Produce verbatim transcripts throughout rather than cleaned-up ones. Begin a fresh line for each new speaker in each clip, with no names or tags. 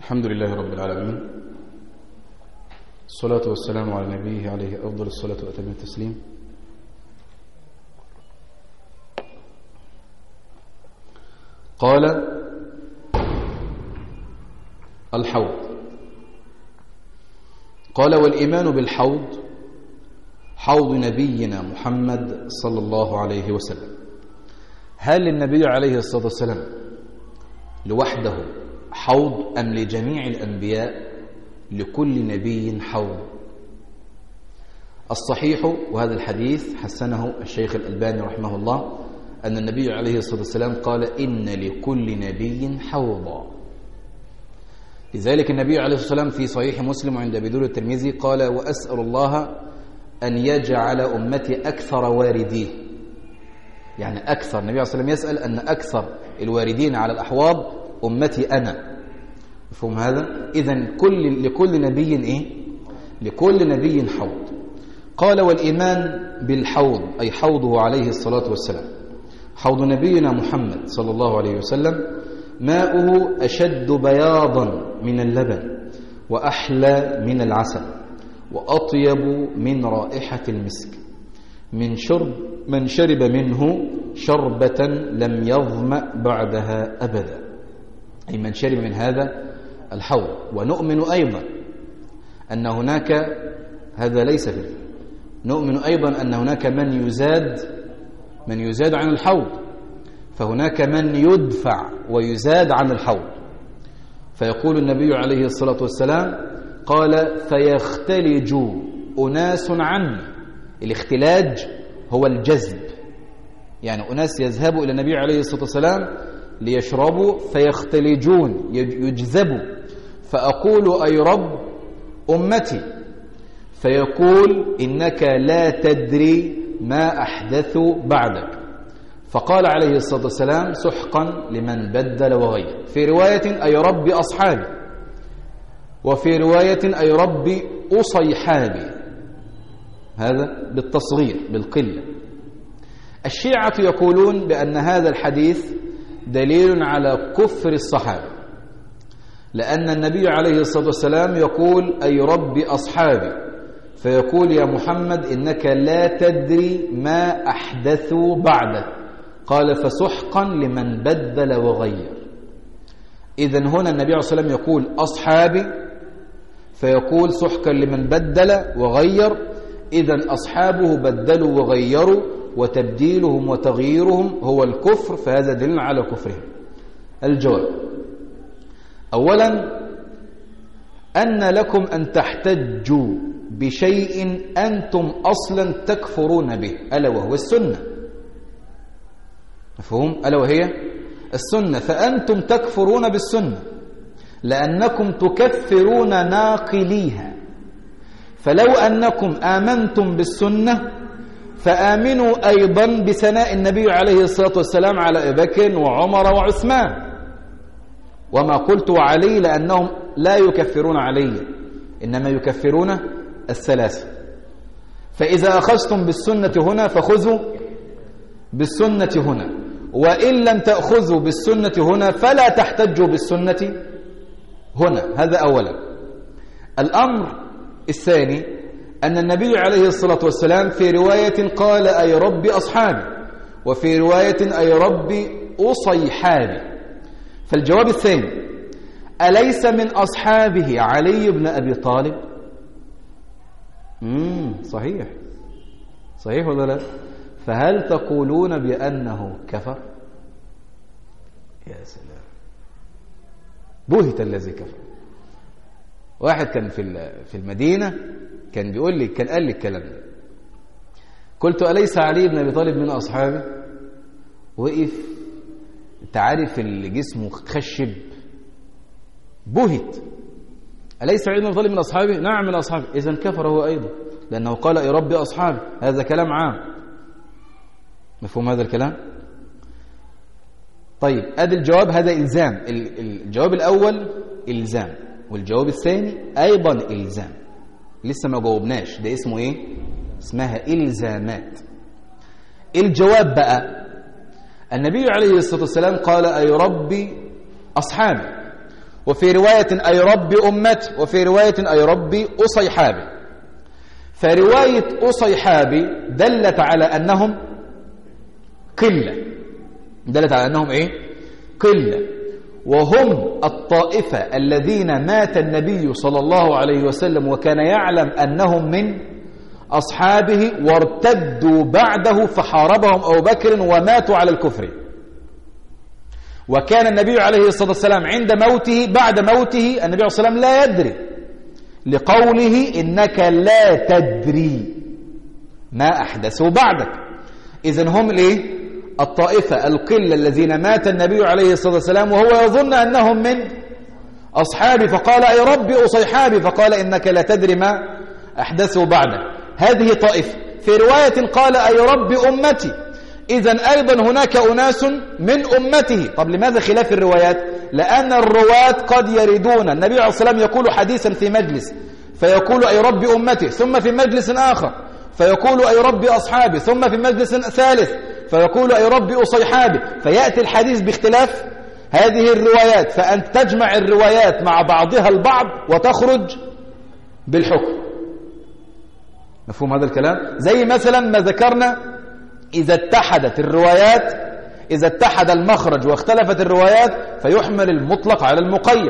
الحمد لله رب العالمين، الصلاة والسلام على نبيه عليه أفضل الصلاة وأتم التسليم. قال الحوض. قال والإيمان بالحوض حوض نبينا محمد صلى الله عليه وسلم. هل النبي عليه الصلاة والسلام لوحده حوض أم لجميع الأنبياء؟ لكل نبي حوض. الصحيح، وهذا الحديث حسنه الشيخ الألباني رحمه الله، أن النبي عليه الصلاة والسلام قال إن لكل نبي حوضا. لذلك النبي عليه الصلاة والسلام في صحيح مسلم وعند أبي داود الترمذي قال وأسأل الله أن يجعل أمتي أكثر وارديه، يعني أكثر. النبي عليه الصلاة والسلام يسأل أن أكثر الواردين على الأحواض أمتي أنا. مفهوم هذا؟ إذن كل لكل نبي إيه؟ لكل نبي حوض. قال والإيمان بالحوض أي حوضه عليه الصلاة والسلام. حوض نبينا محمد صلى الله عليه وسلم ماؤه أشد بياضا من اللبن وأحلى من العسل وأطيب من رائحة المسك، من شرب من شرب منه شربة لم يظمأ بعدها أبدا، أي من شرب من هذا الحوض. ونؤمن أيضا أن هناك، هذا ليس فيه، نؤمن أيضا أن هناك من يزاد من يزاد عن الحوض، فهناك من يدفع ويزاد عن الحوض. فيقول النبي عليه الصلاة والسلام قال فيختلج أناس عني. الاختلاج هو الجذب، يعني أناس يذهبوا إلى النبي عليه الصلاة والسلام ليشربوا فيختلجون يجذبوا، فأقول أي رب أمتي، فيقول إنك لا تدري ما أحدثوا بعدك. فقال عليه الصلاة والسلام سحقا لمن بدل وغير. في رواية أي رب أصحابي، وفي رواية أي رب أصيحابي، هذا بالتصغير بالقلة. الشيعة يقولون بأن هذا الحديث دليل على كفر الصحابة، لأن النبي عليه الصلاة والسلام يقول أي رب أصحابي، فيقول يا محمد إنك لا تدري ما أحدثوا بعدك، قال فسحقا لمن بدل وغير. إذن هنا النبي عليه الصلاة والسلام يقول أصحابي، فيقول سحقا لمن بدل وغير. إذن أصحابه بدلوا وغيروا، وتبديلهم وتغييرهم هو الكفر، فهذا دليل على كفرهم. الجواب: أولا أن لكم أن تحتجوا بشيء أنتم أصلا تكفرون به، ألا وهو السنة. مفهوم؟ ألا وهي السنة. فأنتم تكفرون بالسنة لأنكم تكفرون ناقليها. فلو أنكم آمنتم بالسنة فآمنوا أيضا بثناء النبي عليه الصلاة والسلام على أبي بكر وعمر وعثمان. وما قلت علي لأنهم لا يكفرون علي، إنما يكفرون الثلاثة. فإذا أخذتم بالسنة هنا فخذوا بالسنة هنا، وإن لم تأخذوا بالسنة هنا فلا تحتجوا بالسنة هنا. هذا أولا. الأمر الثاني أن النبي عليه الصلاة والسلام في رواية قال أي رب أصحابي، وفي رواية أي رب أصيحابي. فالجواب الثاني: أليس من أصحابه علي بن أبي طالب؟ مم صحيح صحيح ولا لا؟ فهل تقولون بأنه كفر؟ يا سلام، بهت الذي كفر. واحد كان في في المدينة كان بيقول لي، كان قال لي الكلام ده، قلت أليس علي بن أبي طالب من أصحابه؟ وقف، انت عارف اللي جسمه خشب، بهت. أليس علي بن أبي طالب من أصحابه؟ نعم من أصحابه. إذن كفر هو أيضا، لأنه قال يا ربي أصحابي. هذا كلام عام. مفهوم هذا الكلام؟ طيب ادي الجواب، هذا إلزام. الجواب الأول إلزام، والجواب الثاني أيضا إلزام. لسه ما جاوبناش، ده اسمه إيه؟ اسمها إلزامات. الجواب بقى: النبي عليه الصلاة والسلام قال أي ربي أصحابي، وفي رواية أي رب أمتي، وفي رواية أي ربي أصيحابي. فرواية أصيحابي دلت على أنهم قلة، دلت على أنهم إيه؟ قلة، وهم الطائفة الذين مات النبي صلى الله عليه وسلم وكان يعلم أنهم من أصحابه وارتدوا بعده فحاربهم أبو بكر وماتوا على الكفر. وكان النبي عليه الصلاة والسلام عند موته، بعد موته النبي عليه الصلاة والسلام لا يدري، لقوله إنك لا تدري ما أحدثوا بعدك. إذن هم الإيه؟ الطائفة القلة الذين مات النبي عليه الصلاة والسلام وهو يظن أنهم من أصحابي، فقال أي ربي أصيحابي، فقال إنك لا تدري ما أحدثوا بعدك. هذه طائفة. في رواية قال أي ربي أمتي، إذن أيضا هناك أناس من أمته. طب لماذا خلاف الروايات؟ لأن الرواة قد يردون، النبي عليه الصلاة والسلام يقول حديثا في مجلس فيقول أي ربي أمتي، ثم في مجلس آخر فيقول أي ربي أصحابي، ثم في مجلس ثالث فيقول أي ربي أصيحابي، فيأتي الحديث باختلاف هذه الروايات، فأن تجمع الروايات مع بعضها البعض وتخرج بالحكم. مفهوم هذا الكلام؟ زي مثلا ما ذكرنا إذا اتحدت الروايات، إذا اتحد المخرج واختلفت الروايات فيحمل المطلق على المقيد.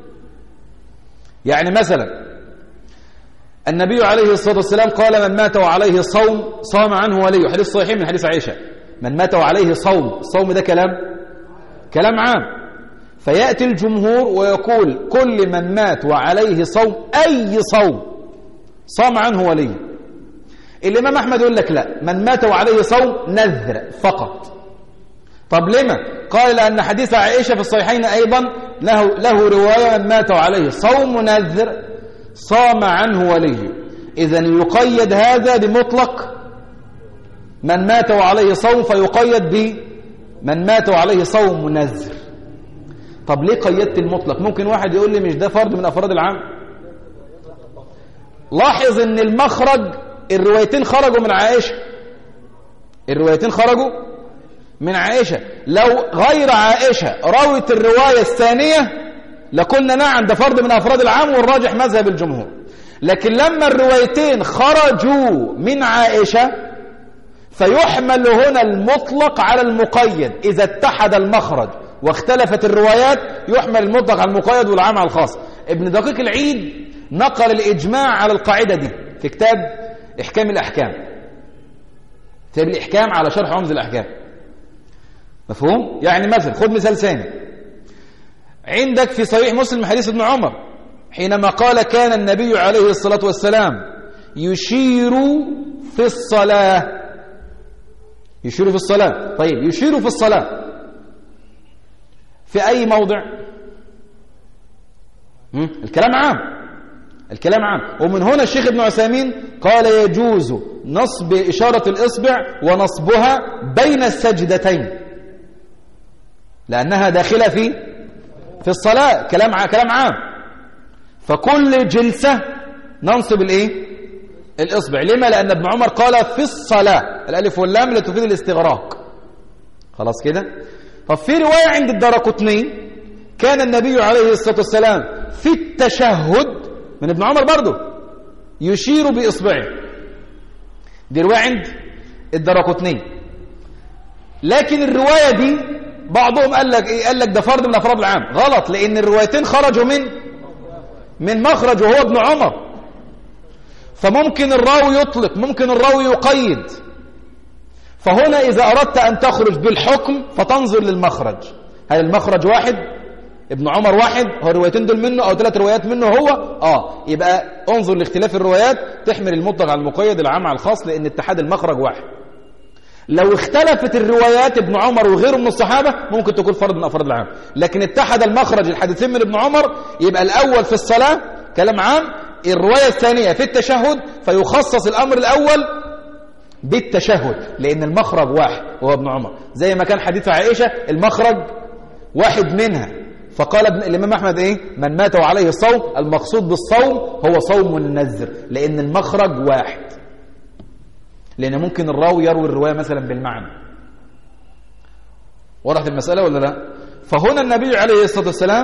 يعني مثلا النبي عليه الصلاة والسلام قال من مات وعليه صوم صام عنه وليه، حديث صحيح من حديث عائشة، من مات وعليه صوم، الصوم ده كلام كلام عام. فيأتي الجمهور ويقول كل من مات وعليه صوم، أي صوم صام عنه وليه. الإمام أحمد يقول لك لا، من مات وعليه صوم نذر فقط. طب لما؟ قال لأن حديث عائشة في الصحيحين أيضا له, له رواية من مات وعليه صوم نذر صام عنه وليه. إذن يقيد هذا بمطلق من مات وعليه صوم، فيقيد بمن مات وعليه صوم نذر. طب ليه قيدت المطلق؟ ممكن واحد يقول لي مش ده فرد من أفراد العام. لاحظ ان المخرج الروايتين خرجوا من عائشة، الروايتين خرجوا من عائشة. لو غير عائشة روت الرواية الثانية لقلنا نعم ده فرد من أفراد العام والراجح مذهب الجمهور. لكن لما الروايتين خرجوا من عائشة فيحمل هنا المطلق على المقيد. إذا اتحد المخرج واختلفت الروايات يحمل المطلق على المقيد والعام على الخاص. ابن دقيق العيد نقل الإجماع على القاعدة دي في كتاب إحكام الأحكام، كتاب الإحكام على شرح عمز الأحكام. مفهوم؟ يعني مثلا خذ مثال ثاني عندك في صحيح مسلم حديث ابن عمر حينما قال كان النبي عليه الصلاة والسلام يشير في الصلاة، يشير في الصلاة. طيب يشير في الصلاة في أي موضع؟ الكلام عام، الكلام عام. ومن هنا الشيخ ابن عثيمين قال يجوز نصب إشارة الإصبع ونصبها بين السجدتين لأنها داخلة في في الصلاة. كلام كلام عام. فكل جلسة ننصب الايه الإصبع. لما؟ لأن ابن عمر قال في الصلاة، الألف واللام لا تفيد الاستغراق. خلاص كده. طب في رواية عند الدارقطني كان النبي عليه الصلاة والسلام في التشهد من ابن عمر برضه يشير بإصبعه. دي رواية عند الدارقطني. لكن الرواية دي بعضهم قال لك ايه؟ قال لك ده فرد من افراد العام. غلط، لان الروايتين خرجوا من من مخرج وهو ابن عمر. فممكن الراوي يطلق، ممكن الراوي يقيد. فهنا اذا اردت ان تخرج بالحكم فتنظر للمخرج، هل المخرج واحد؟ ابن عمر واحد، هو الروايتين دول منه او ثلاث روايات منه هو اه يبقى انظر لاختلاف الروايات تحمل المطلق على المقيد العام على الخاص، لان اتحاد المخرج واحد. لو اختلفت الروايات ابن عمر وغيره من الصحابة ممكن تكون فرد من أفراد العام. لكن اتحد المخرج الحديثين من ابن عمر يبقى الأول في الصلاة كلام عام، الرواية الثانية في التشهد فيخصص الأمر الأول بالتشهد لأن المخرج واحد وهو ابن عمر. زي ما كان حديث عائشة المخرج واحد منها، فقال الإمام أحمد إيه؟ من مات وعليه الصوم، المقصود بالصوم هو صوم النذر لأن المخرج واحد، لأن ممكن الراوي يروي الرواية مثلا بالمعنى. وضحت المسألة ولا لا؟ فهنا النبي عليه الصلاة والسلام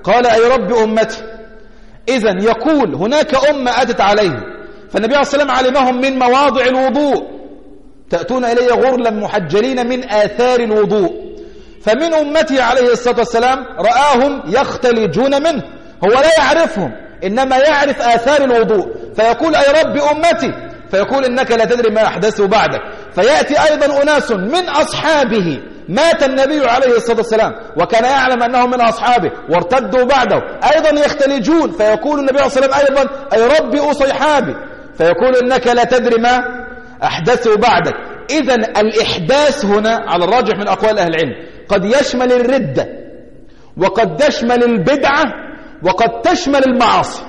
قال أي رب أمتي. إذن يقول هناك أمة أتت عليه، فالنبي عليه الصلاة والسلام علمهم من مواضع الوضوء، تأتون إلي غرلا محجلين من آثار الوضوء. فمن أمته عليه الصلاة والسلام رآهم يختلجون منه، هو لا يعرفهم إنما يعرف آثار الوضوء، فيقول أي رب أمتي، فيقول إنك لا تدري ما أحدثه بعدك. فيأتي أيضا أناس من أصحابه، مات النبي عليه الصلاة والسلام وكان يعلم أنهم من أصحابه وارتدوا بعده، أيضا يختلجون، فيقول النبي عليه الصلاة والسلام أيضا أي رب أصيحابي، فيقول إنك لا تدري ما أحدثه بعدك. إذن الإحداث هنا على الراجح من أقوال أهل العلم قد يشمل الردة، وقد تشمل البدعة، وقد تشمل المعاصي.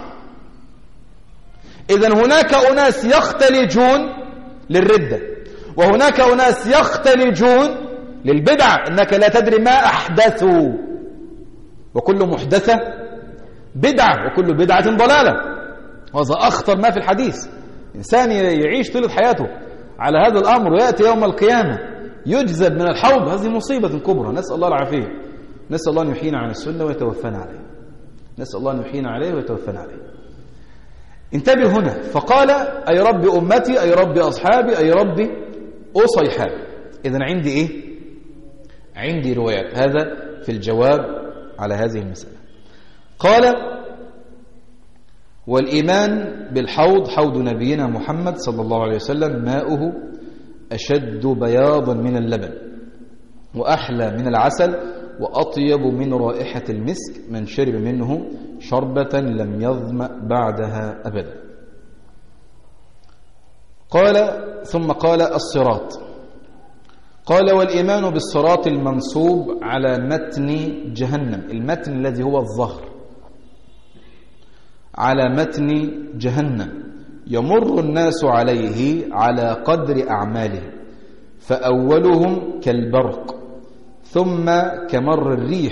إذن هناك أناس يختلجون للردة، وهناك أناس يختلجون للبدعة، إنك لا تدري ما أحدثوا، وكل محدثة بدعة، وكل بدعة ضلالة. وهذا أخطر ما في الحديث. إنسان يعيش طيلة حياته على هذا الأمر ويأتي يوم القيامة يجذب من الحوض، هذه مصيبة كبرى، نسأل الله العافية. نسأل الله أن يحيينا عن السنة ويتوفانا عليه، نسأل الله أن يحيينا عليه ويتوفانا عليه. انتبه هنا، فقال أي رب أمتي، أي رب أصحابي، أي رب أصيحابي. إذن عندي إيه؟ عندي روايات، هذا في الجواب على هذه المسألة. قال والإيمان بالحوض، حوض نبينا محمد صلى الله عليه وسلم، ماؤه أشد بياضا من اللبن، وأحلى من العسل، وأطيب من رائحة المسك، من شرب منه شربة لم يظمأ بعدها أبدا. قال ثم قال الصراط. قال والإيمان بالصراط المنصوب على متن جهنم، المتن الذي هو الظهر، على متن جهنم، يمر الناس عليه على قدر أعمالهم، فأولهم كالبرق، ثم كمر الريح،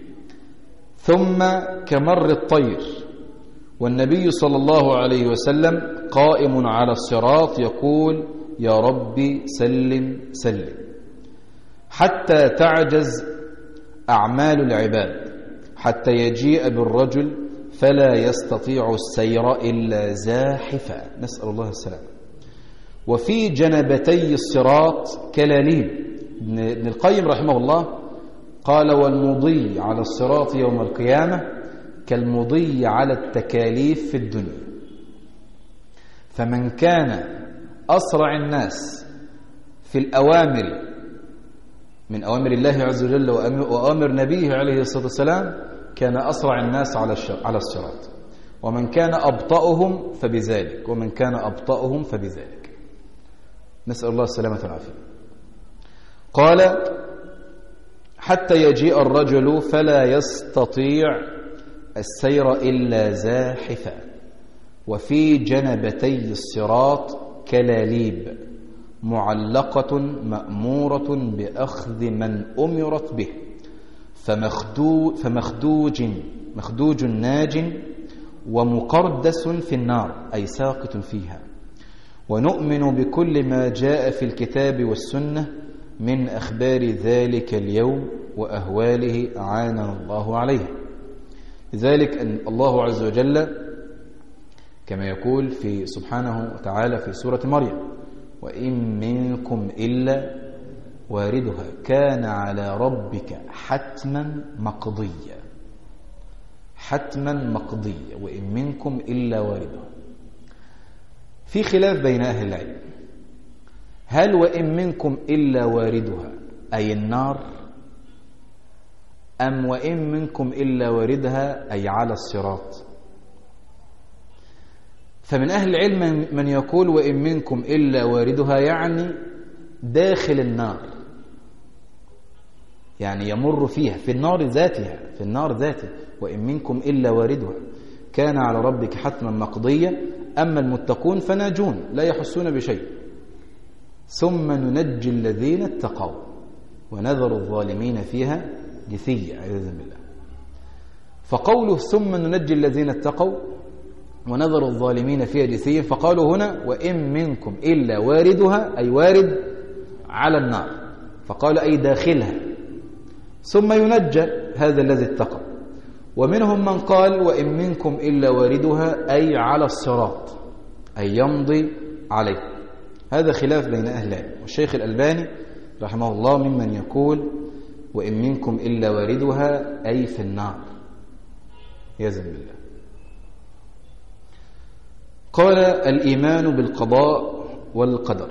ثم كمر الطير. والنبي صلى الله عليه وسلم قائم على الصراط يقول يا ربي سلم سلم، حتى تعجز أعمال العباد، حتى يجيء بالرجل فلا يستطيع السير إلا زاحفا، نسأل الله السلامة. وفي جنبتي الصراط كلاليب. ابن القيم رحمه الله قال والمضي على الصراط يوم القيامة كالمضي على التكاليف في الدنيا، فمن كان أسرع الناس في الأوامر من أوامر الله عز وجل وأوامر نبيه عليه الصلاة والسلام كان أسرع الناس على الصراط، ومن كان أبطأهم فبذلك، ومن كان أبطأهم فبذلك، نسأل الله السلامة والعافية. قال حتى يجيء الرجل فلا يستطيع السير إلا زاحفا. وفي جنبتي الصراط كلاليب معلقة مأمورة بأخذ من أمرت به، فمخدوج, فمخدوج مخدوج ناج، ومقردس في النار أي ساقط فيها. ونؤمن بكل ما جاء في الكتاب والسنة من أخبار ذلك اليوم وأهواله أعاننا الله عليه. لذلك أن الله عز وجل كما يقول في سبحانه وتعالى في سورة مريم وإن منكم إلا واردها كان على ربك حتما مقضيا، حتما مقضيا، وإن منكم إلا واردها. في خلاف بين أهل العلم، هل وإن منكم إلا واردها أي النار، أم وإن منكم إلا واردها أي على الصراط؟ فمن أهل العلم من يقول وإن منكم إلا واردها يعني داخل النار، يعني يمر فيها في النار ذاتها، في النار ذاتها، وإن منكم إلا واردها كان على ربك حتما مقضيا. أما المتقون فناجون لا يحسون بشيء، ثم ننجي الذين اتقوا ونذر الظالمين فيها جثيا، عياذا بالله. فقوله ثم ننجي الذين اتقوا ونذر الظالمين فيها جثيا، فقالوا هنا وإن منكم إلا واردها أي وارد على النار، فقال أي داخلها، ثم ينجى هذا الذي اتقى. ومنهم من قال وإن منكم إلا واردها أي على الصراط أي يمضي عليه. هذا خلاف بين أهل العلم، والشيخ الألباني رحمه الله ممن يقول وإن منكم إلا واردها أي في النار يزن بالله. قال الإيمان بالقضاء والقدر.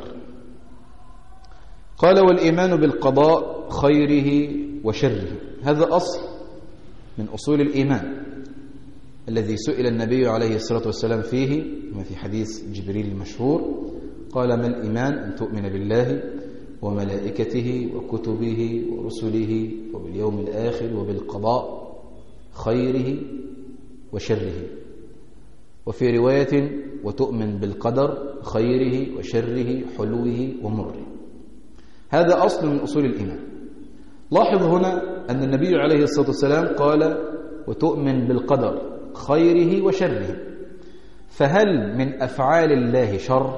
قال والإيمان بالقضاء خيره وشره، هذا أصل من أصول الإيمان الذي سئل النبي عليه الصلاة والسلام فيه ما في حديث جبريل المشهور، قال ما الإيمان؟ أن تؤمن بالله وملائكته وكتبه ورسله وباليوم الآخر وبالقضاء خيره وشره. وفي رواية وتؤمن بالقدر خيره وشره حلوه ومره. هذا أصل من أصول الإيمان. لاحظ هنا أن النبي عليه الصلاة والسلام قال وتؤمن بالقدر خيره وشره، فهل من أفعال الله شر؟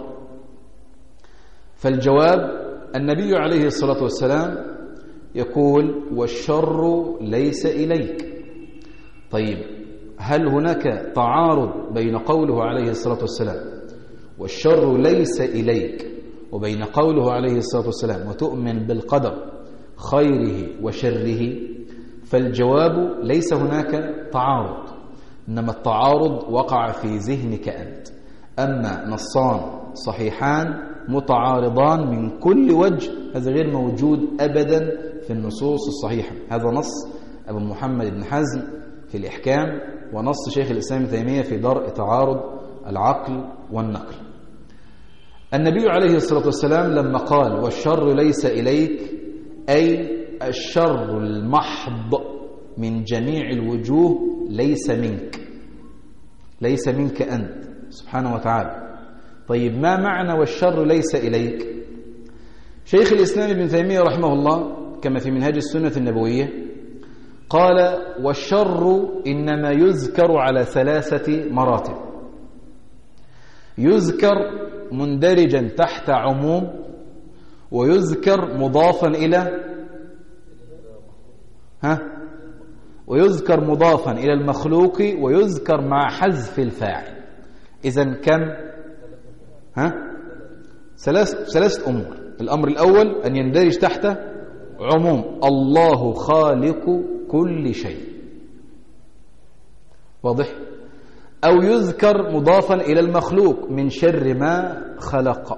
فالجواب النبي عليه الصلاة والسلام يقول والشر ليس إليك. طيب هل هناك تعارض بين قوله عليه الصلاة والسلام والشر ليس إليك وبين قوله عليه الصلاة والسلام وتؤمن بالقدر خيره وشره؟ فالجواب ليس هناك تعارض، إنما التعارض وقع في ذهنك أنت. أما نصان صحيحان متعارضان من كل وجه هذا غير موجود أبدا في النصوص الصحيحة. هذا نص أبو محمد بن حزم في الإحكام، ونص شيخ الإسلام ابن تيمية في درء تعارض العقل والنقل. النبي عليه الصلاة والسلام لما قال والشر ليس إليك أي الشر المحض من جميع الوجوه ليس منك، ليس منك أنت سبحانه وتعالى. طيب ما معنى والشر ليس إليك؟ شيخ الإسلام ابن تيمية رحمه الله كما في منهاج السنة النبوية قال والشر إنما يذكر على ثلاثة مراتب. يذكر مندرجا تحت عموم، ويذكر مضافا إلى ها ويذكر مضافا إلى المخلوق، ويذكر مع حذف الفاعل. إذن كم؟ ها ثلاث ثلاث أمور. الأمر الأول أن يندرج تحت عموم الله خالق كل شيء، واضح؟ أو يذكر مضافا إلى المخلوق من شر ما خلق،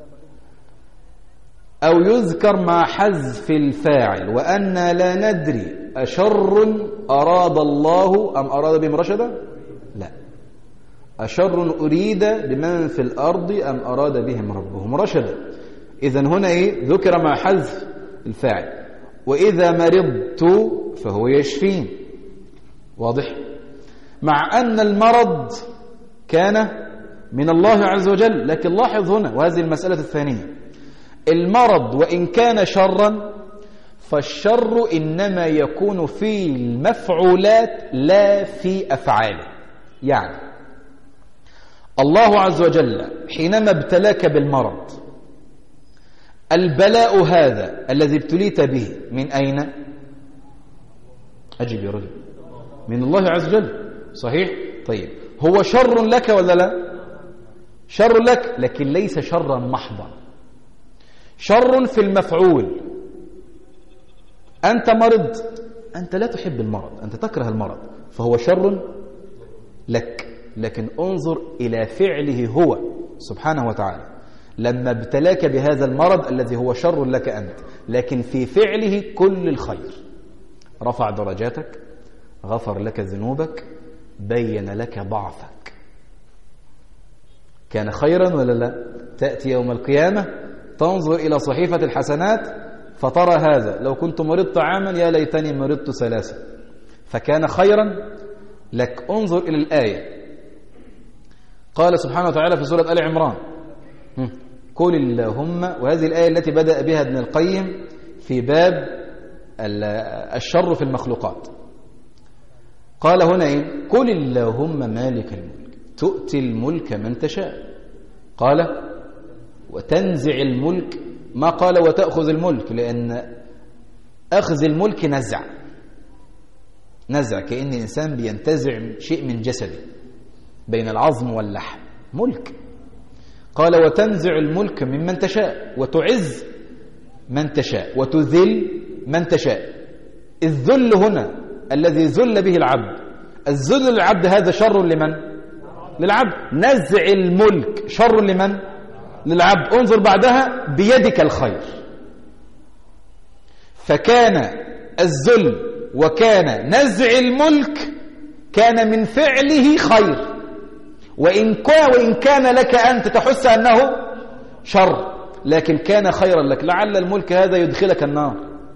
أو يذكر مع حذف الفاعل وأن لا ندري أشر أراد الله أم أراد بهم رشدا؟ لا، أشر أريد بمن في الأرض أم أراد بهم ربهم رشدا. إذن هنا إيه؟ ذكر مع حذف الفاعل. وإذا مرضت فهو يشفين، واضح؟ مع أن المرض كان من الله عز وجل. لكن لاحظ هنا وهذه المسألة الثانية، المرض وإن كان شرا فالشر إنما يكون في المفعولات لا في أفعاله. يعني الله عز وجل حينما ابتلاك بالمرض، البلاء هذا الذي ابتليت به من أين؟ أجب يا رجل، من الله عز وجل، صحيح؟ طيب هو شر لك ولا لا؟ شر لك، لكن ليس شرا محضا، شر في المفعول. أنت مرض، أنت لا تحب المرض، أنت تكره المرض، فهو شر لك. لكن انظر إلى فعله هو سبحانه وتعالى لما ابتلاك بهذا المرض الذي هو شر لك أنت، لكن في فعله كل الخير. رفع درجاتك، غفر لك ذنوبك، بين لك ضعفك. كان خيرا ولا لا؟ تأتي يوم القيامة تنظر إلى صحيفة الحسنات فترى هذا لو كنت مرضت عاما يا ليتني مرضت ثلاثة، فكان خيرا لك. انظر إلى الآية، قال سبحانه وتعالى في سورة آل عمران قل اللهم، وهذه الآية التي بدأ بها ابن القيم في باب الشر في المخلوقات. قال هنا إيه؟ قل اللهم مالك الملك تؤتي الملك من تشاء، قال وتنزع الملك، ما قال وتأخذ الملك، لأن أخذ الملك نزع، نزع كأن الإنسان بينتزع شيء من جسده بين العظم واللحم، ملك. قال وتنزع الملك ممن تشاء وتعز من تشاء وتذل من تشاء. الذل هنا الذي ذل به العبد، الذل للعبد هذا شر لمن؟ للعبد. نزع الملك شر لمن؟ للعبد. انظر بعدها بيدك الخير. فكان الذل وكان نزع الملك كان من فعله خير، وإن كان, وإن كان لك أنت تحس أنه شر، لكن كان خيرا لك. لعل الملك هذا يدخلك النار،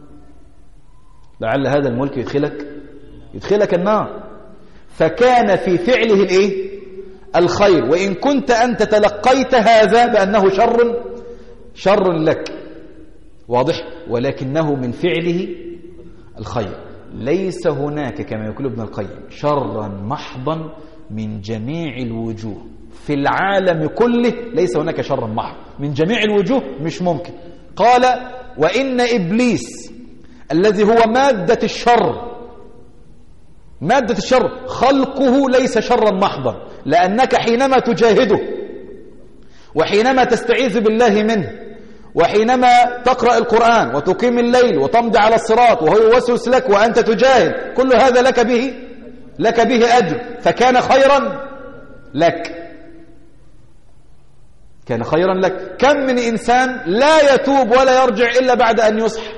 لعل هذا الملك يدخلك يدخلك النار. فكان في فعله الايه؟ الخير، وإن كنت أنت تلقيت هذا بأنه شر شر لك، واضح، ولكنه من فعله الخير. ليس هناك كما يقول ابن القيم شرا محضا من جميع الوجوه في العالم كله، ليس هناك شر محض من جميع الوجوه، مش ممكن. قال وإن إبليس الذي هو مادة الشر، مادة الشر خلقه ليس شرا محضا، لأنك حينما تجاهده وحينما تستعيذ بالله منه وحينما تقرأ القرآن وتقيم الليل وتمضي على الصراط وهو يوسوس لك وأنت تجاهد، كل هذا لك به لك به أجر، فكان خيرا لك، كان خيرا لك. كم من إنسان لا يتوب ولا يرجع إلا بعد أن يسحر،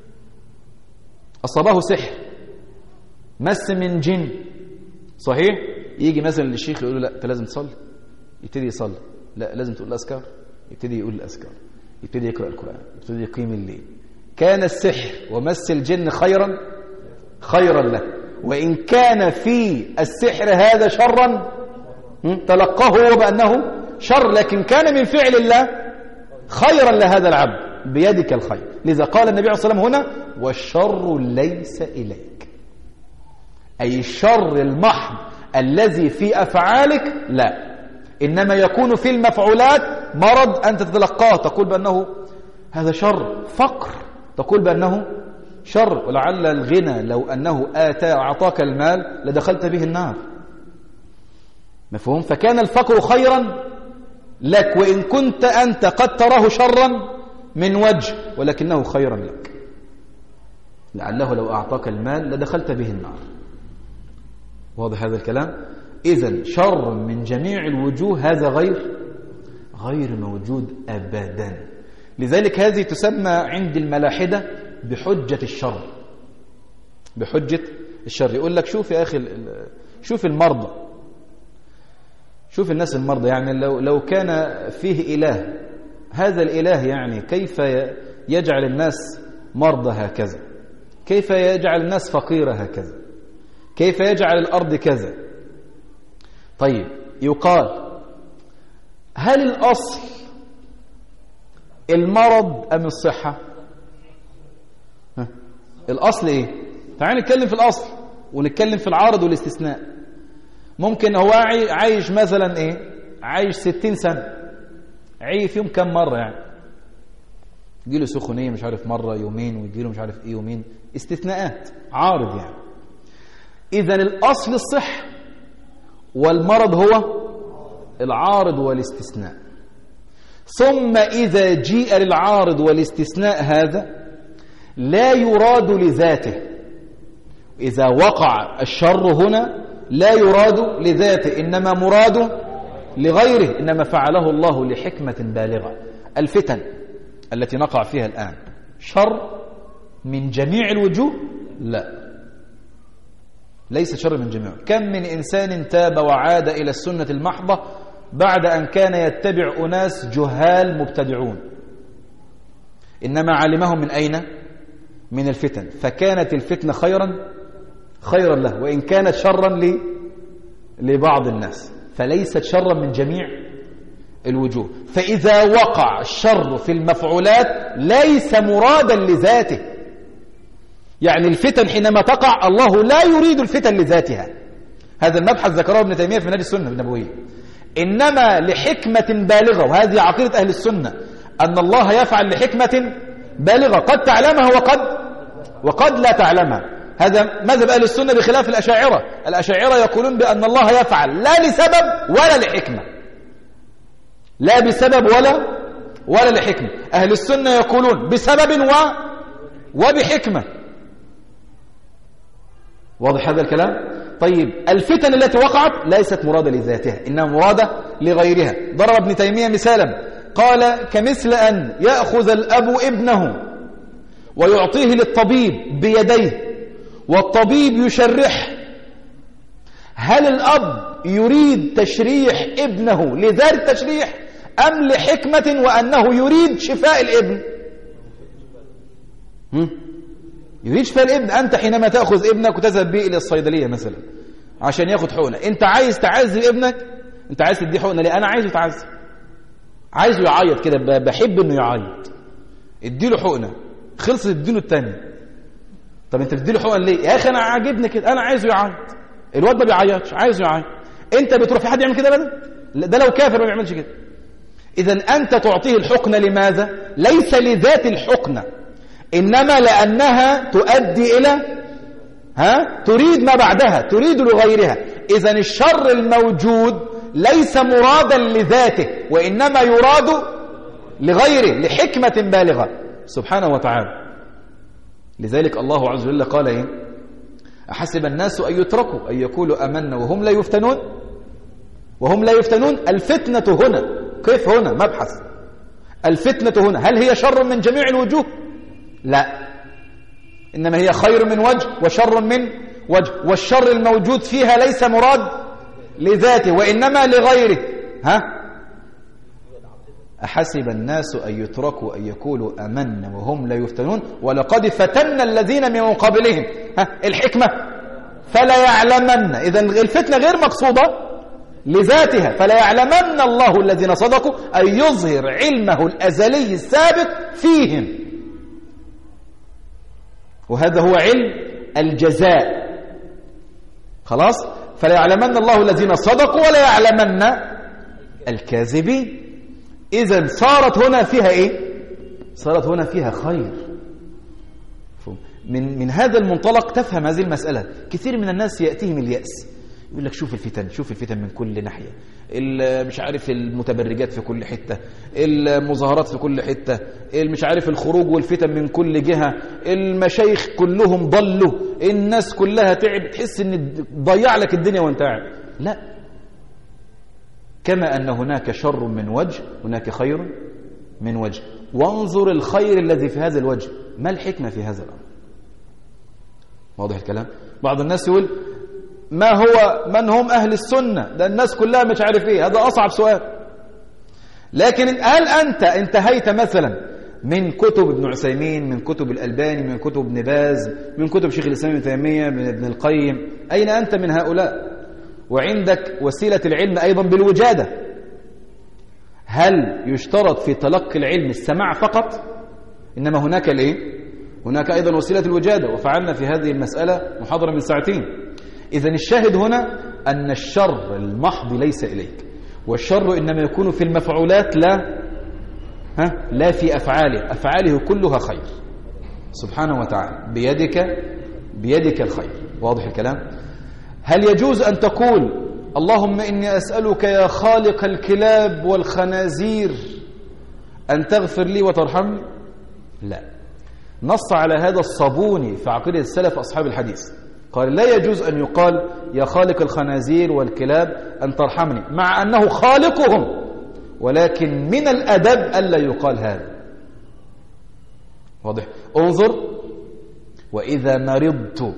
أصابه سحر، مس من جن، صحيح؟ يجي مثلا للشيخ يقول له لا أنت لازم تصلي، يبتدي يصلي، لا لازم تقول الأذكار، يبتدي يقول الأذكار، يبتدي يقرأ القرآن، يبتدي يقيم الليل. كان السحر ومس الجن خيرا خيرا له، وإن كان في السحر هذا شرا تلقاه هو بأنه شر، لكن كان من فعل الله خيرا لهذا العبد، بيدك الخير. لذا قال النبي عليه الصلاة والسلام هنا والشر ليس إليك، أي الشر المحض الذي في أفعالك لا، إنما يكون في المفعولات مرض أنت تتلقاه تقول بأنه هذا شر، فقر تقول بأنه شر، ولعل الغنى لو أنه آتى أعطاك المال لدخلت به النار، مفهوم؟ فكان الفقر خيرا لك، وإن كنت أنت قد تراه شرا من وجه ولكنه خيرا لك، لعله لو أعطاك المال لدخلت به النار. واضح هذا الكلام؟ إذن شر من جميع الوجوه هذا غير غير موجود أبدا. لذلك هذه تسمى عند الملاحدة بحجة الشر، بحجة الشر. يقول لك شوف يا أخي، شوف المرضى، شوف الناس المرضى، يعني لو لو كان فيه إله، هذا الإله يعني كيف يجعل الناس مرضى هكذا، كيف يجعل الناس فقيرة هكذا، كيف يجعل الأرض كذا. طيب يقال هل الأصل المرض أم الصحة؟ ها؟ الأصل إيه؟ تعال نتكلم في الأصل ونتكلم في العارض والاستثناء. ممكن هو عايش مثلا إيه؟ عايش ستين سنة، عايش فيهم كم مرة يعني؟ يجيله سخونية مش عارف مرة يومين، ويجيله مش عارف إيه يومين، استثناءات، عارض يعني. إذن الأصل الصحة، والمرض هو العارض والاستثناء. ثم إذا جيء للعارض والاستثناء هذا لا يراد لذاته، إذا وقع الشر هنا لا يراد لذاته، إنما مراده لغيره، إنما فعله الله لحكمة بالغة. الفتن التي نقع فيها الآن شر من جميع الوجوه؟ لا، ليس شر من جميع. كم من إنسان تاب وعاد إلى السنة المحضة بعد أن كان يتبع أناس جهال مبتدعون، إنما علمهم من أين؟ من الفتن، فكانت الفتنة خيرا خيرا له، وإن كانت شرا لي لبعض الناس، فليست شرا من جميع الوجوه. فإذا وقع الشر في المفعولات ليس مرادا لذاته، يعني الفتن حينما تقع الله لا يريد الفتن لذاتها. هذا المبحث ذكره ابن تيمية في منهج السنة النبوية، إنما لحكمة بالغة، وهذه عقيدة أهل السنة أن الله يفعل لحكمة بالغة قد تعلمها وقد وقد لا تعلمها. هذا مذهب أهل السنة بخلاف الأشاعرة. الأشاعرة يقولون بأن الله يفعل لا لسبب ولا لحكمة، لا بسبب ولا ولا لحكمة. أهل السنة يقولون بسبب و وبحكمة. واضح هذا الكلام؟ طيب الفتن التي وقعت ليست مرادة لذاتها، إنها مرادة لغيرها. ضرب ابن تيمية مثالا قال كمثل أن يأخذ الأب ابنه ويعطيه للطبيب بيديه والطبيب يشرح، هل الأب يريد تشريح ابنه لذات التشريح أم لحكمة وأنه يريد شفاء الابن؟ هم؟ يريد شفاء الابن. أنت حينما تأخذ ابنك وتذهب به إلى الصيدلية مثلا عشان ياخد حقنة، أنت عايز تعذب ابنك؟ أنت عايز تديه حقنة ليه؟ أنا عايزه يتعذب، عايزه يعيط كده، بحب إنه يعيط، اديله حقنة، خلصت اديله الثانية. طب أنت بتديله حقنة ليه؟ يا أخي أنا عاجبني كده، أنا عايزه يعيط. الواد ما بيعيطش، عايزه يعيط. أنت بتروح في حد يعمل كده بدل؟ ده لو كافر ما بيعملش كده. إذا أنت تعطيه الحقنة لماذا؟ ليس لذات الحقنة، إنما لأنها تؤدي إلى ها تريد ما بعدها، تريد لغيرها. إذن الشر الموجود ليس مرادا لذاته، وإنما يراد لغيره لحكمة بالغة سبحانه وتعالى. لذلك الله عز وجل قال إيه؟ أحسب الناس أن يتركوا أن يقولوا آمنا وهم لا يفتنون وهم لا يفتنون. الفتنة هنا كيف هنا مبحث. الفتنة هنا هل هي شر من جميع الوجوه؟ لا، إنما هي خير من وجه وشر من وجه، والشر الموجود فيها ليس مراد لذاته وإنما لغيره. ها؟ أحسب الناس أن يتركوا أن يقولوا آمنا وهم لا يفتنون ولقد فتنا الذين من قبلهم. ها؟ الحكمة فلا يعلمن. إذن الفتنة غير مقصودة لذاتها، فلا يعلمن الله الذين صدقوا أن يظهر علمه الأزلي السابق فيهم، وهذا هو علم الجزاء. خلاص؟ فلا يعلمن الله الذين صدقوا ولا يعلمن الكاذبين. إذن صارت هنا فيها إيه؟ صارت هنا فيها خير. من من هذا المنطلق تفهم هذه المسألة. كثير من الناس يأتيهم اليأس، يقول لك شوف الفتن، شوف الفتن من كل ناحية، مش عارف المتبرجات في كل حتة، المظاهرات في كل حتة، مش عارف الخروج والفتن من كل جهة، المشايخ كلهم ضلوا، الناس كلها تعب، تحس ان ضيع لك الدنيا وانت قاعد. لا، كما أن هناك شر من وجه هناك خير من وجه، وانظر الخير الذي في هذا الوجه، ما الحكمة في هذا الأمر؟ واضح الكلام؟ بعض الناس يقول ما هو من هم أهل السنة؟ ده الناس كلها مش عارف ايه. هذا أصعب سؤال. لكن هل أنت انتهيت مثلا من كتب ابن عثيمين، من كتب الألباني، من كتب ابن باز، من كتب شيخ الإسلام ابن تيمية، من ابن القيم؟ أين أنت من هؤلاء؟ وعندك وسيلة العلم أيضا بالوجادة. هل يشترط في تلقي العلم السماع فقط؟ إنما هناك الإيه؟ هناك أيضا وسيلة الوجادة، وفعلنا في هذه المسألة محاضرة من ساعتين. إذن الشاهد هنا أن الشر المحض ليس إليك، والشر إنما يكون في المفعولات لا ها لا في أفعاله. أفعاله كلها خير سبحانه وتعالى، بيدك بيدك الخير. واضح الكلام؟ هل يجوز أن تقول اللهم إني أسألك يا خالق الكلاب والخنازير أن تغفر لي وترحمني؟ لا. نص على هذا الصابوني في عقيدة السلف أصحاب الحديث، قال لا يجوز أن يقال يا خالق الخنازير والكلاب أن ترحمني، مع أنه خالقهم، ولكن من الأدب ألا يقال هذا. واضح؟ انظر، وإذا مرضت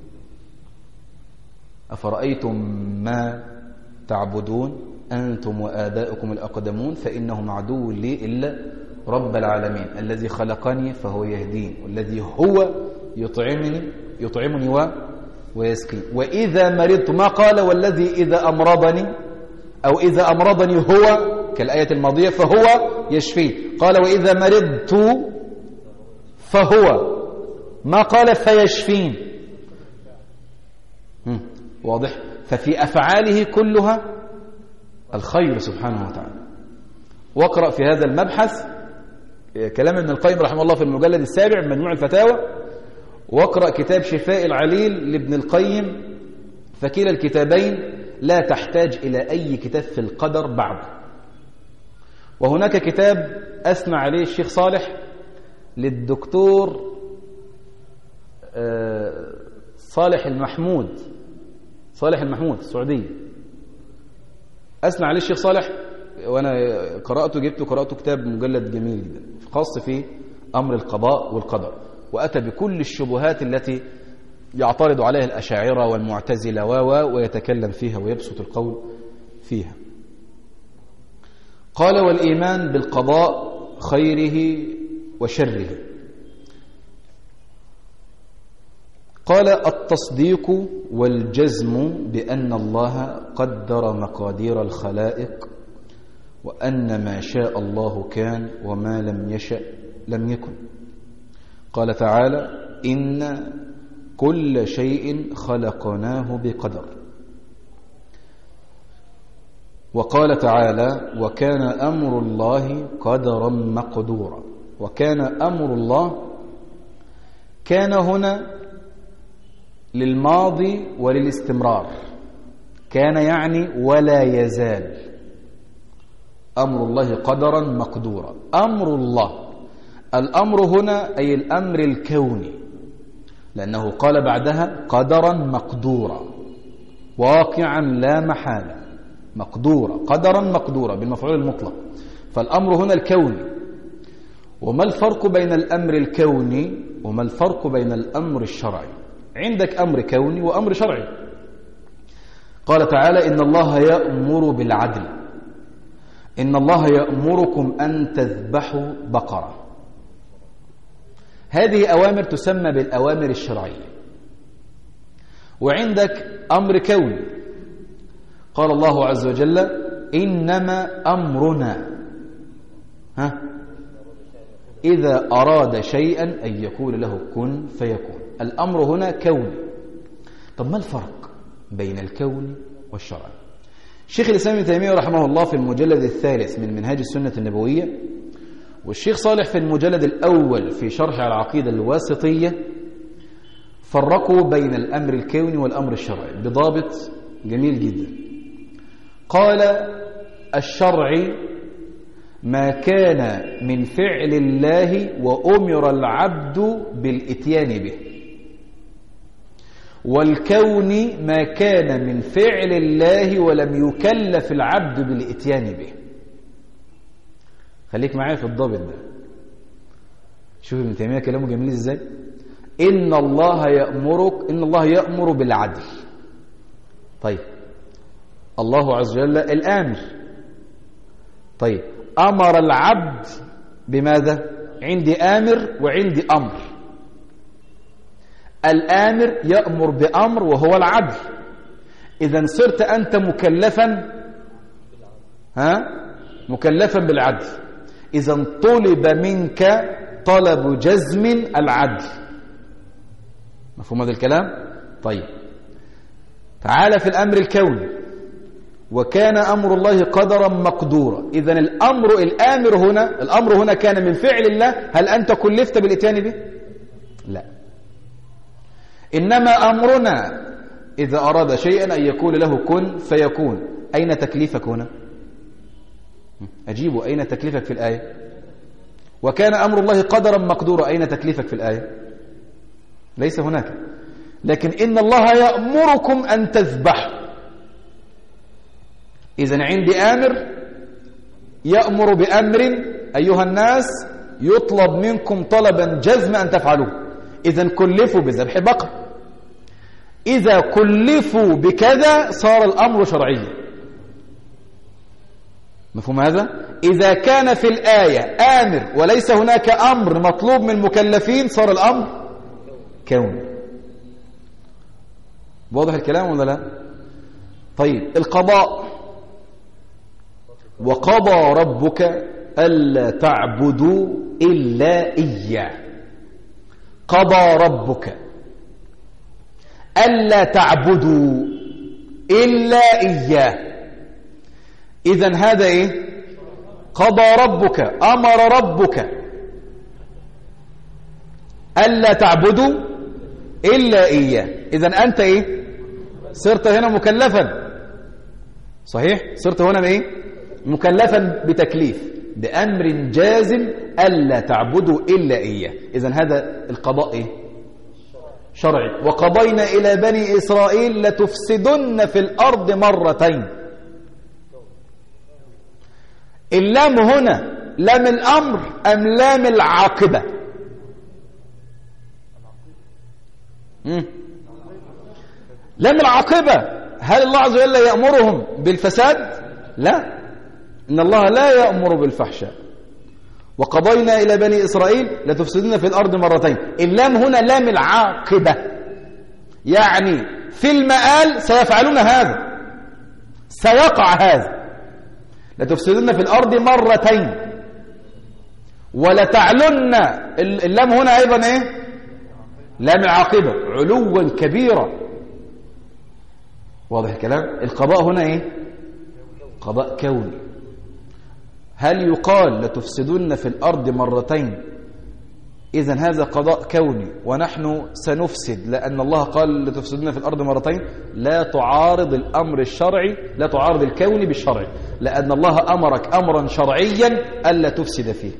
أفرأيتم ما تعبدون أنتم وآباؤكم الأقدمون فإنهم عدو لي إلا رب العالمين الذي خلقني فهو يهدين والذي هو يطعمني يطعمني و ويسقين. وإذا مرضت ما قال والذي إذا أمرضني أو إذا أمرضني هو كالآية الماضية فهو يشفين. قال وإذا مرضت فهو، ما قال فيشفين. واضح؟ ففي أفعاله كلها الخير سبحانه وتعالى. واقرأ في هذا المبحث كلام ابن القيم رحمه الله في المجلد السابع من مجموع الفتاوى، واقرأ كتاب شفاء العليل لابن القيم، فكلا الكتابين لا تحتاج إلى أي كتاب في القدر بعد. وهناك كتاب أثنى عليه الشيخ صالح للدكتور صالح المحمود، صالح المحمود السعودي، أثنى عليه الشيخ صالح، وأنا قرأته جبته قرأته كتاب مجلد جميل جدا خاص في أمر القضاء والقدر، وأتى بكل الشبهات التي يعترض عليها الأشاعرة والمعتزلة و ويتكلم فيها ويبسط القول فيها. قال: والإيمان بالقضاء خيره وشره. قال: التصديق والجزم بأن الله قدر مقادير الخلائق، وأن ما شاء الله كان وما لم يشأ لم يكن. قال تعالى: إن كل شيء خلقناه بقدر. وقال تعالى: وكان أمر الله قدرا مقدورا. وكان أمر الله، كان هنا للماضي وللاستمرار، كان يعني ولا يزال. أمر الله قدرا مقدورا. أمر الله، الأمر هنا أي الأمر الكوني، لأنه قال بعدها قدرا مقدورا، واقعا لا محالة، مقدورا، قدرا مقدورا بالمفعول المطلق. فالأمر هنا الكوني. وما الفرق بين الأمر الكوني وما الفرق بين الأمر الشرعي؟ عندك أمر كوني وأمر شرعي. قال تعالى: إن الله يأمر بالعدل. إن الله يأمركم أن تذبحوا بقرة. هذه أوامر تسمى بالأوامر الشرعية. وعندك أمر كوني، قال الله عز وجل: إنما أمرنا ها إذا أراد شيئا أن يقول له كن فيكون. الأمر هنا كوني. طب ما الفرق بين الكون والشرع؟ الشيخ الإسلام ابن تيمية رحمه الله في المجلد الثالث من منهاج السنة النبوية، والشيخ صالح في المجلد الأول في شرح العقيدة الواسطية، فرقوا بين الأمر الكوني والأمر الشرعي بضابط جميل جدا. قال: الشرعي ما كان من فعل الله وأمر العبد بالإتيان به، والكون ما كان من فعل الله ولم يكلف العبد بالإتيان به. خليك معايا في الضابط ده. شوف ابن تيمية كلامه جميل ازاي. إن الله يأمرك إن الله يأمر بالعدل. طيب، الله عز وجل الآمر. طيب، أمر العبد بماذا؟ عندي آمر وعندي أمر. الآمر يأمر بأمر وهو العدل. إذا صرت أنت مكلفا ها مكلفا بالعدل. إذا طلب منك طلب جزم العدل. مفهوم هذا الكلام؟ طيب، تعال في الأمر الكوني: وكان أمر الله قدرا مقدورا. إذا الأمر الآمر هنا الأمر هنا كان من فعل الله. هل أنت كلفت بالإتيان به؟ لا. إنما أمرنا إذا أراد شيئا أن يقول له كن فيكون. أين تكليفك هنا؟ أجيبوا، أين تكليفك في الآية؟ وكان أمر الله قدرا مقدورا، أين تكليفك في الآية؟ ليس هناك. لكن إن الله يأمركم أن تذبحوا. إذن عندي آمر يأمر بأمر أيها الناس يطلب منكم طلبا جزم أن تفعلوه. إذن كلفوا بذبح بقر. إذا كلفوا بكذا صار الأمر شرعيا. مفهوم هذا؟ إذا كان في الآية آمر وليس هناك أمر مطلوب من المكلفين صار الأمر كوني. واضح الكلام ولا لا؟ طيب، القضاء: وقضى ربك ألا تعبدوا إلا إياه. قضى ربك ألا تعبدوا إلا إياه. إذن هذا إيه؟ قضى ربك، أمر ربك ألا تعبدوا إلا إياه. إذن أنت إيه؟ صرت هنا مكلفا، صحيح؟ صرت هنا بإيه؟ مكلفا بتكليف بأمر جازم ألا تعبدوا إلا إياه. إذن هذا القضاء إيه؟ شرعي. وقضينا إلى بني إسرائيل لتفسدن في الأرض مرتين. اللام هنا لام الأمر أم لام العاقبة؟ مم. لام العاقبة. هل الله عز وجل يأمرهم بالفساد؟ لا، إن الله لا يأمر بالفحشاء. وقضينا إلى بني إسرائيل لتفسدن في الأرض مرتين. اللام هنا لام العاقبة، يعني في المآل سيفعلون هذا، سيقع هذا. لتفسدن في الأرض مرتين ولتعلن. اللام هنا أيضا إيه؟ لام العاقبة، علوا كبيرا. واضح الكلام؟ القضاء هنا إيه؟ قضاء كوني. هل يقال لتفسدن في الأرض مرتين؟ إذن هذا قضاء كوني ونحن سنفسد لأن الله قال لتفسدن في الأرض مرتين. لا تعارض الأمر الشرعي، لا تعارض الكوني بالشرعي، لأن الله أمرك أمرا شرعيا ألا تفسد فيه،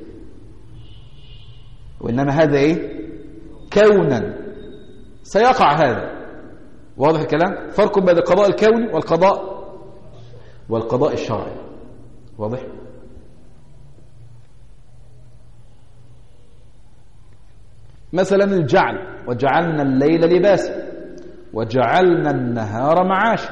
وإنما هذا إيه؟ كونا سيقع هذا. واضح الكلام؟ فرق بين القضاء الكوني والقضاء والقضاء الشرعي. واضح؟ مثلا الجعل، وجعلنا الليل لباسا وجعلنا النهار معاشا.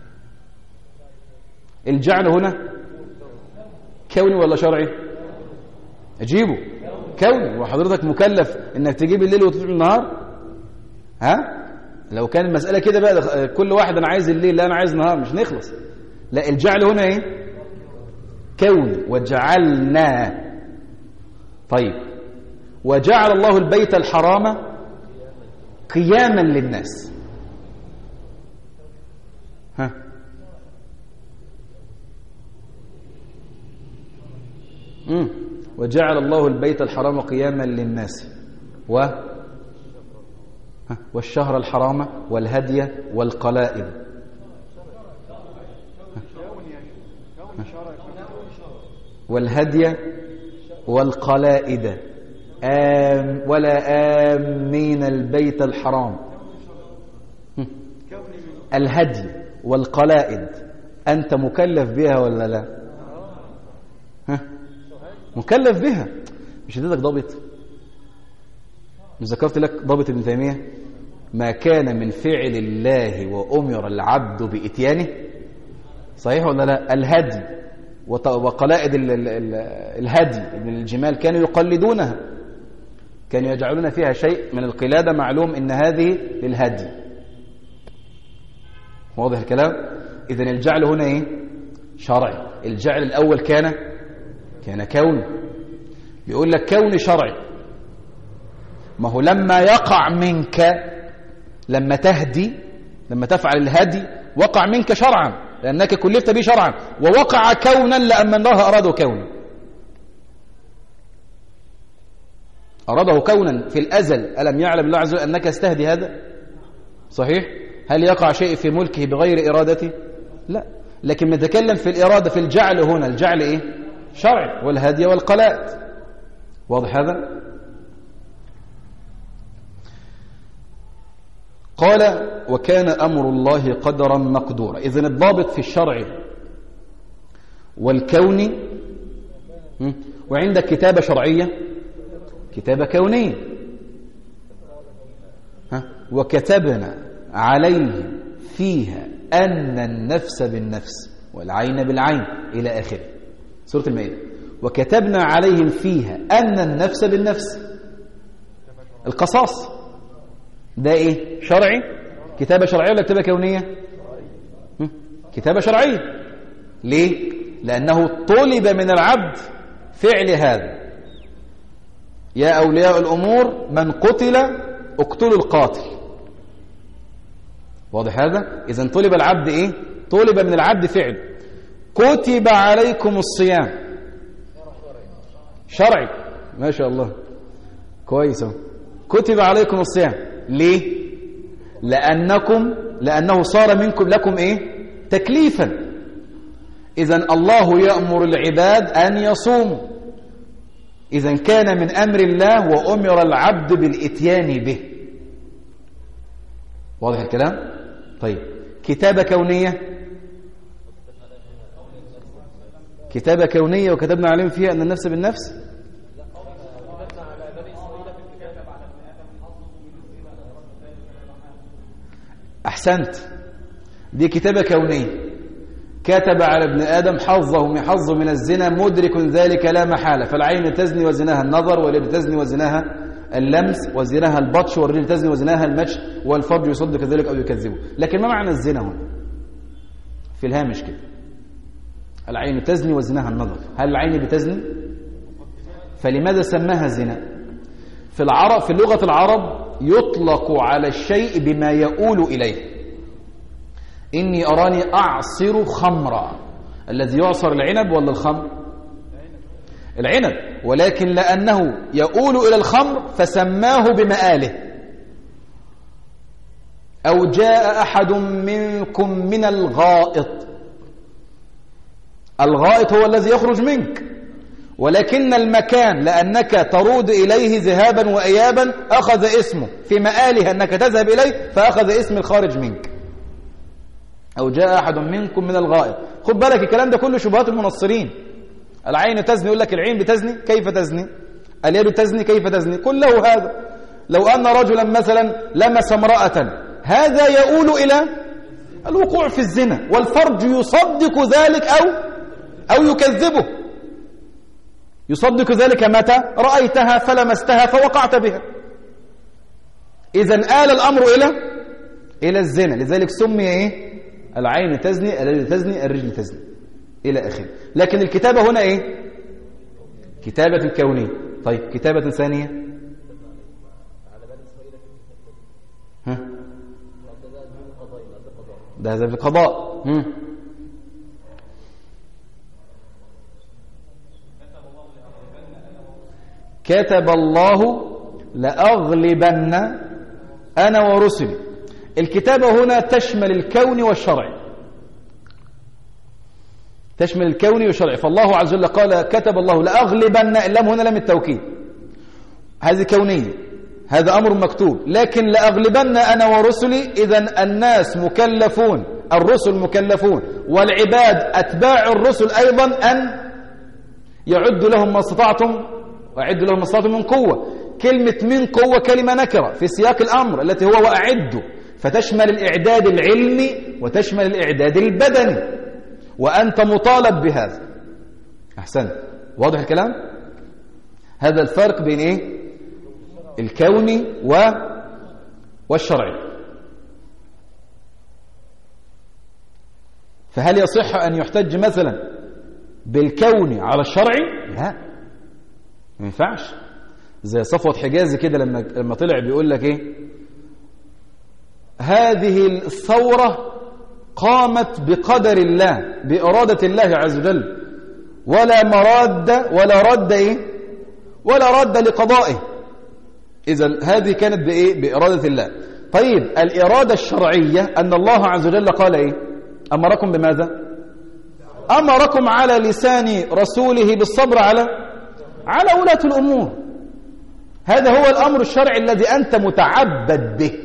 الجعل هنا كوني ولا شرعي؟ اجيبه كوني. وحضرتك مكلف انك تجيب الليل وتطلع النهار؟ ها؟ لو كان المسألة كده بقى كل واحد انا عايز الليل لا انا عايز نهار مش نخلص. لا، الجعل هنا ايه؟ كوني. وجعلنا. طيب، وجعل الله البيت الحرام قياما للناس. ها؟ مم. وجعل الله البيت الحرام قياما للناس و والشهر الحرام والهدي والقلائد. والهدي والقلائد آم ولا آمين البيت الحرام. الهدي والقلائد أنت مكلف بها ولا لا؟ ها؟ مكلف بها. مش اديتك ضابط؟ مش ذكرت لك ضابط ابن تيمية؟ ما كان من فعل الله وأمر العبد بإتيانه. صحيح ولا لا؟ الهدي وقلائد الهدي من الجمال كانوا يقلدونها، كانوا يجعلون فيها شيء من القلادة، معلوم إن هذه للهدي. واضح الكلام؟ إذن الجعل هنا إيه؟ شرعي. الجعل الأول كان كان كون. بيقول لك كون شرعي. ما هو لما يقع منك، لما تهدي، لما تفعل الهدي وقع منك شرعا لأنك كلفت به شرعا، ووقع كونا لأن الله أراده كونا. أراده كونا في الأزل. ألم يعلم الله عز وجل أنك استهدي هذا؟ صحيح؟ هل يقع شيء في ملكه بغير إرادته؟ لا، لكن نتكلم في الإرادة في الجعل هنا. الجعل إيه؟ شرعي. والهدي والقلائد. واضح هذا؟ قال وكان أمر الله قدرا مقدورا. إذن الضابط في الشرع والكون. وعندك كتابة شرعية، كتابة كونية. وكتبنا عليهم فيها أن النفس بالنفس والعين بالعين إلى آخره، سورة المائدة. وكتبنا عليهم فيها أن النفس بالنفس، القصاص. ده إيه؟ شرعي. كتابة شرعية ولا كتابة كونية؟ كتابة شرعية. ليه؟ لأنه طلب من العبد فعل هذا. يا أولياء الأمور من قتل اقتلوا القاتل. واضح هذا؟ إذن طلب العبد إيه؟ طلب من العبد فعل. كتب عليكم الصيام، شرعي. ما شاء الله، كويس. كتب عليكم الصيام. ليه؟ لأنكم لأنه صار منكم لكم إيه؟ تكليفا. إذن الله يأمر العباد أن يصوموا، إذن كان من أمر الله وأمر العبد بالإتيان به. واضح الكلام؟ طيب كتابة كونية، كتابة كونية وكتبنا عليهم فيها أن النفس بالنفس. أحسنت، دي كتابة كونية، كتب على ابن آدم حظه من حظه من الزنا مدرك ذلك لا محالة، فالعين تزني وزناها النظر، واليد تزني وزناها اللمس، وزناها البطش، والرجل تزني وزناها المشي، والفرج يصدق ذلك أو يكذبه. لكن ما معنى الزنا هنا؟ في الهامش كده، العين تزني وزناها النظر، هل العين بتزني؟ فلماذا سماها زنا؟ في العرب، في لغة العرب يطلق على الشيء بما يؤول إليه. إني أراني أعصر خمرا، الذي يعصر العنب ولا الخمر؟ العنب، ولكن لأنه يؤول إلى الخمر فسماه بمآله. أو جاء أحد منكم من الغائط، الغائط هو الذي يخرج منك، ولكن المكان لأنك ترود إليه ذهابا وإيابا أخذ اسمه في مآله أنك تذهب إليه، فأخذ اسم الخارج منك. أو جاء أحد منكم من الغائط. خد بالك الكلام ده كله شبهات المنصرين. العين تزني، يقول لك العين بتزني، كيف تزني؟ اليد تزني، كيف تزني؟ كله هذا. لو أن رجلا مثلا لمس امرأة، هذا يؤول إلى الوقوع في الزنا، والفرج يصدق ذلك أو أو يكذبه. يصدق ذلك متى؟ رأيتها فلمستها فوقعت بها. إذن آل الأمر إلى إلى الزنا، لذلك سمي إيه؟ العين تزني، اليد تزني، الرجل تزني إلى آخره. لكن الكتابة هنا إيه؟ كتابة كونية. طيب كتابة ثانية، ها؟ ده هذا في القضاء. هم. كتب الله لأغلبن أنا ورسلي. الكتابة هنا تشمل الكون والشرع، تشمل الكون والشرع. فالله عز وجل قال كتب الله لأغلبن، اللام هنا لام التوكيد، هذه كونية، هذا أمر مكتوب. لكن لأغلبن أنا ورسلي، إذن الناس مكلفون، الرسل مكلفون، والعباد أتباع الرسل أيضا أن يعدوا لهم ما استطعتم، وأعدوا لهم ما استطعتم من قوة. كلمة من قوة كلمة نكرة في سياق الأمر التي هو وأعدوا، فتشمل الإعداد العلمي وتشمل الإعداد البدني، وأنت مطالب بهذا. أحسن، واضح الكلام؟ هذا الفرق بين إيه؟ الكوني و... والشرعي. فهل يصح أن يحتج مثلا بالكوني على الشرعي؟ لا، ما ينفعش. زي صفوة حجازي كده لما لما طلع بيقول لك إيه؟ هذه الثورة قامت بقدر الله، بإرادة الله عز وجل، ولا مراد ولا رد إيه؟ ولا رد لقضائه. إذن هذه كانت بإيه؟ بإرادة الله. طيب الإرادة الشرعية أن الله عز وجل قال إيه؟ أمركم بماذا؟ أمركم على لسان رسوله بالصبر على على ولاة الأمور. هذا هو الأمر الشرعي الذي أنت متعبد به.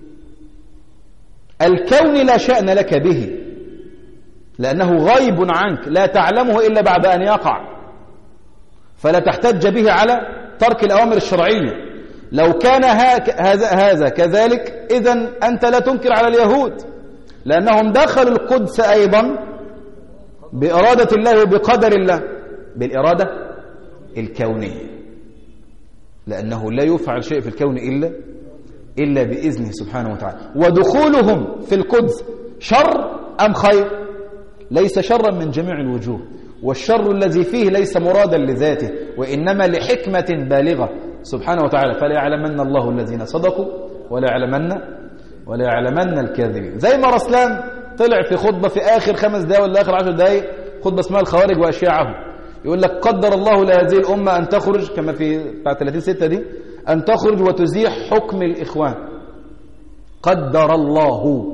الكون لا شأن لك به، لأنه غيب عنك، لا تعلمه إلا بعد أن يقع، فلا تحتج به على ترك الأوامر الشرعية. لو كان هذا هذا كذلك، إذن أنت لا تنكر على اليهود، لأنهم دخلوا القدس أيضا بإرادة الله وبقدر الله، بالإرادة الكونية، لأنه لا يفعل شيء في الكون إلا إلا بإذنه سبحانه وتعالى. ودخولهم في القدس شر أم خير؟ ليس شرا من جميع الوجوه، والشر الذي فيه ليس مرادا لذاته، وإنما لحكمة بالغة سبحانه وتعالى. فلا يعلمن الله الذين صدقوا ولا يعلمن ولا يعلمن الكاذبين. زي ما رسلان طلع في خطبة في آخر خمس دقائق ولا آخر عشر دقائق، خطبة اسمها الخوارج وأشياعهم، يقول لك قدر الله لهذه الأمة أن تخرج كما في بعد ثلاثين ستة دي، أن تخرج وتزيح حكم الإخوان. قدر الله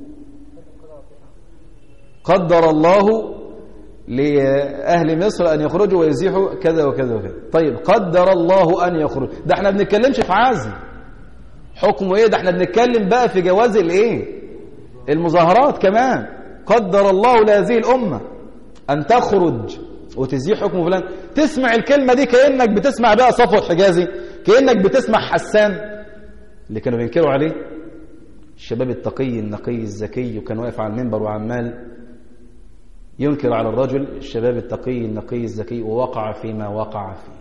قدر الله لأهل مصر أن يخرجوا ويزيحوا كذا وكذا وكذا. طيب قدر الله أن يخرج، ده احنا بنتكلمش في عزل، حكمه ايه؟ ده احنا بنتكلم بقى في جواز الايه؟ المظاهرات كمان. قدر الله لهذه الأمة أن تخرج وتزيح حكم فلان. تسمع الكلمة دي كأنك بتسمع بقى صفوة حجازي، كأنك بتسمع حسان اللي كانوا بينكروا عليه، الشباب التقي النقي الزكي، وكان واقف على المنبر وعمال ينكر على الرجل الشباب التقي النقي الزكي، ووقع فيما وقع فيه.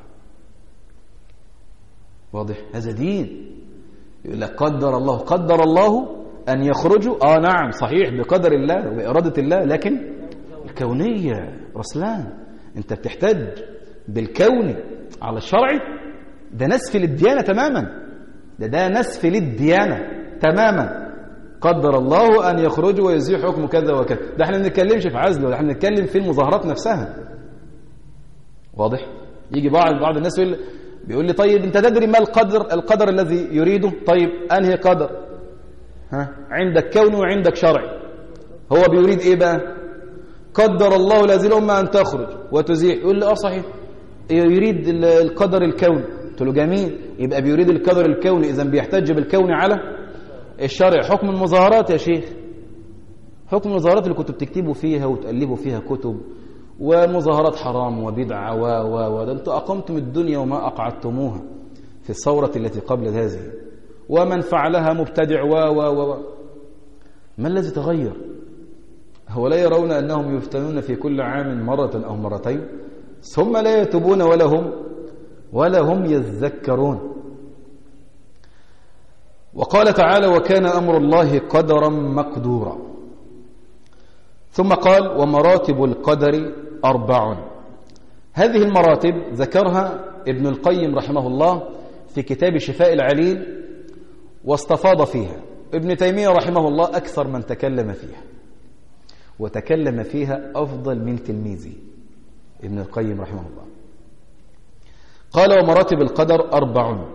واضح؟ هذا دين. يقول لك قدر الله، قدر الله أن يخرجوا. آه نعم صحيح، بقدر الله وبإرادة الله، لكن الكونية رسلان. أنت بتحتاج بالكون على الشرعي، ده نسف للديانة تماما، ده ده نسف للديانة تماما. قدر الله أن يخرجوا ويزيح حكم كذا وكذا. ده احنا ما بنتكلمش في عزل، ولا احنا بنتكلم في المظاهرات نفسها. واضح؟ يجي بعض بعض الناس يقول بيقول لي طيب انت تدري ما القدر القدر الذي يريده؟ طيب انهي قدر؟ ها، عندك كوني وعندك شرعي. هو بيريد ايه بقى؟ قدر الله لهذه الامه ان تخرج وتزيح. يقول لي اه صحيح، يريد القدر الكوني. قلت له جميل، يبقى بيريد القدر الكوني، اذا بيحتج بالكون على الشرع. حكم المظاهرات يا شيخ، حكم المظاهرات اللي كنتوا بتكتبوا فيها وتألفوا فيها كتب، ومظاهرات حرام وبدعة و و و ده انتوا أقمتم الدنيا وما أقعدتموها في الثورة التي قبل هذه، ومن فعلها مبتدع و و و ما الذي تغير؟ هو لا يرون أنهم يفتنون في كل عام مرة أو مرتين ثم لا يتوبون ولا هم ولا هم يذكرون؟ وقال تعالى وكان أمر الله قدرا مقدورا. ثم قال ومراتب القدر أربع. هذه المراتب ذكرها ابن القيم رحمه الله في كتاب شفاء العليل واستفاض فيها. ابن تيمية رحمه الله أكثر من تكلم فيها، وتكلم فيها أفضل من تلميذه ابن القيم رحمه الله. قال ومراتب القدر أربع.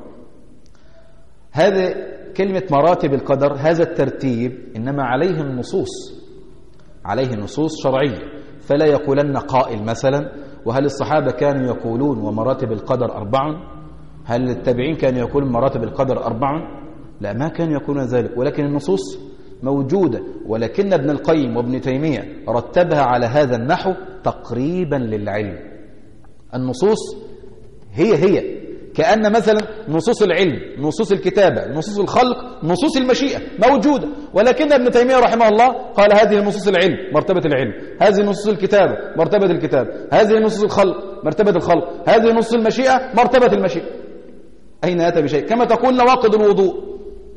هذا كلمة مراتب القدر، هذا الترتيب إنما عليه النصوص، عليه نصوص شرعية. فلا يقولن قائل مثلا وهل الصحابة كانوا يقولون ومراتب القدر أربع؟ هل التابعين كانوا يقولون مراتب القدر أربع؟ لا، ما كانوا يقولون ذلك، ولكن النصوص موجودة. ولكن ابن القيم وابن تيمية رتبها على هذا النحو تقريبا للعلم. النصوص هي هي كأن مثلا نصوص العلم، نصوص الكتابة، نصوص الخلق، نصوص المشيئة موجودة، ولكن ابن تيمية رحمه الله قال هذه نصوص العلم مرتبة العلم، هذه نصوص الكتابة مرتبة الكتابة، هذه نصوص الخلق مرتبة الخلق، هذه نصوص المشيئة مرتبة المشيئة. أين أتى بشيء؟ كما تقول نواقض الوضوء.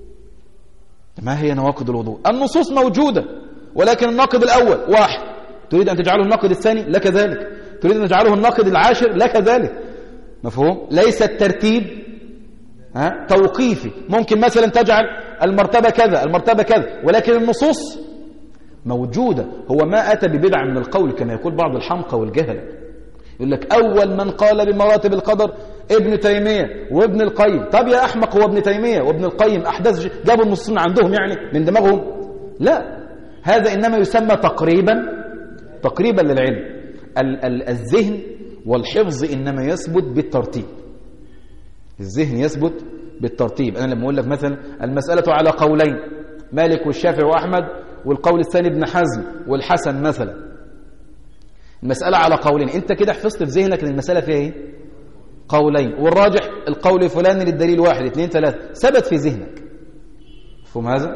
ما هي نواقض الوضوء؟ النصوص موجودة، ولكن الناقض الأول واحد، تريد أن تجعله الناقض الثاني لك ذلك، تريد أن تجعله الناقض العاشر لك ذلك. مفهوم؟ ليس الترتيب ها توقيفي، ممكن مثلا تجعل المرتبة كذا المرتبة كذا، ولكن النصوص موجودة. هو ما أتى ببدعة من القول كما يقول بعض الحمقى والجهل. يقول لك أول من قال بمراتب القدر ابن تيمية وابن القيم. طب يا أحمق، هو ابن تيمية وابن القيم أحداث جابوا النصوص عندهم يعني من دماغهم؟ لا، هذا إنما يسمى تقريبا تقريبا للعلم. ال ال الذهن والحفظ إنما يثبت بالترتيب. الذهن يثبت بالترتيب. أنا لما أقول لك مثلا المسألة على قولين، مالك والشافعي وأحمد، والقول الثاني ابن حزم والحسن مثلا، المسألة على قولين، أنت كده حفظت في ذهنك أن المسألة فيها إيه؟ قولين، والراجح القول الفلاني للدليل واحد اثنين ثلاثة، ثبت في ذهنك. مفهوم هذا؟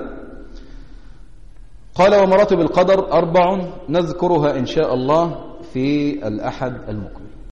قال ومراتب القدر أربع نذكرها إن شاء الله في الأحد المقبل.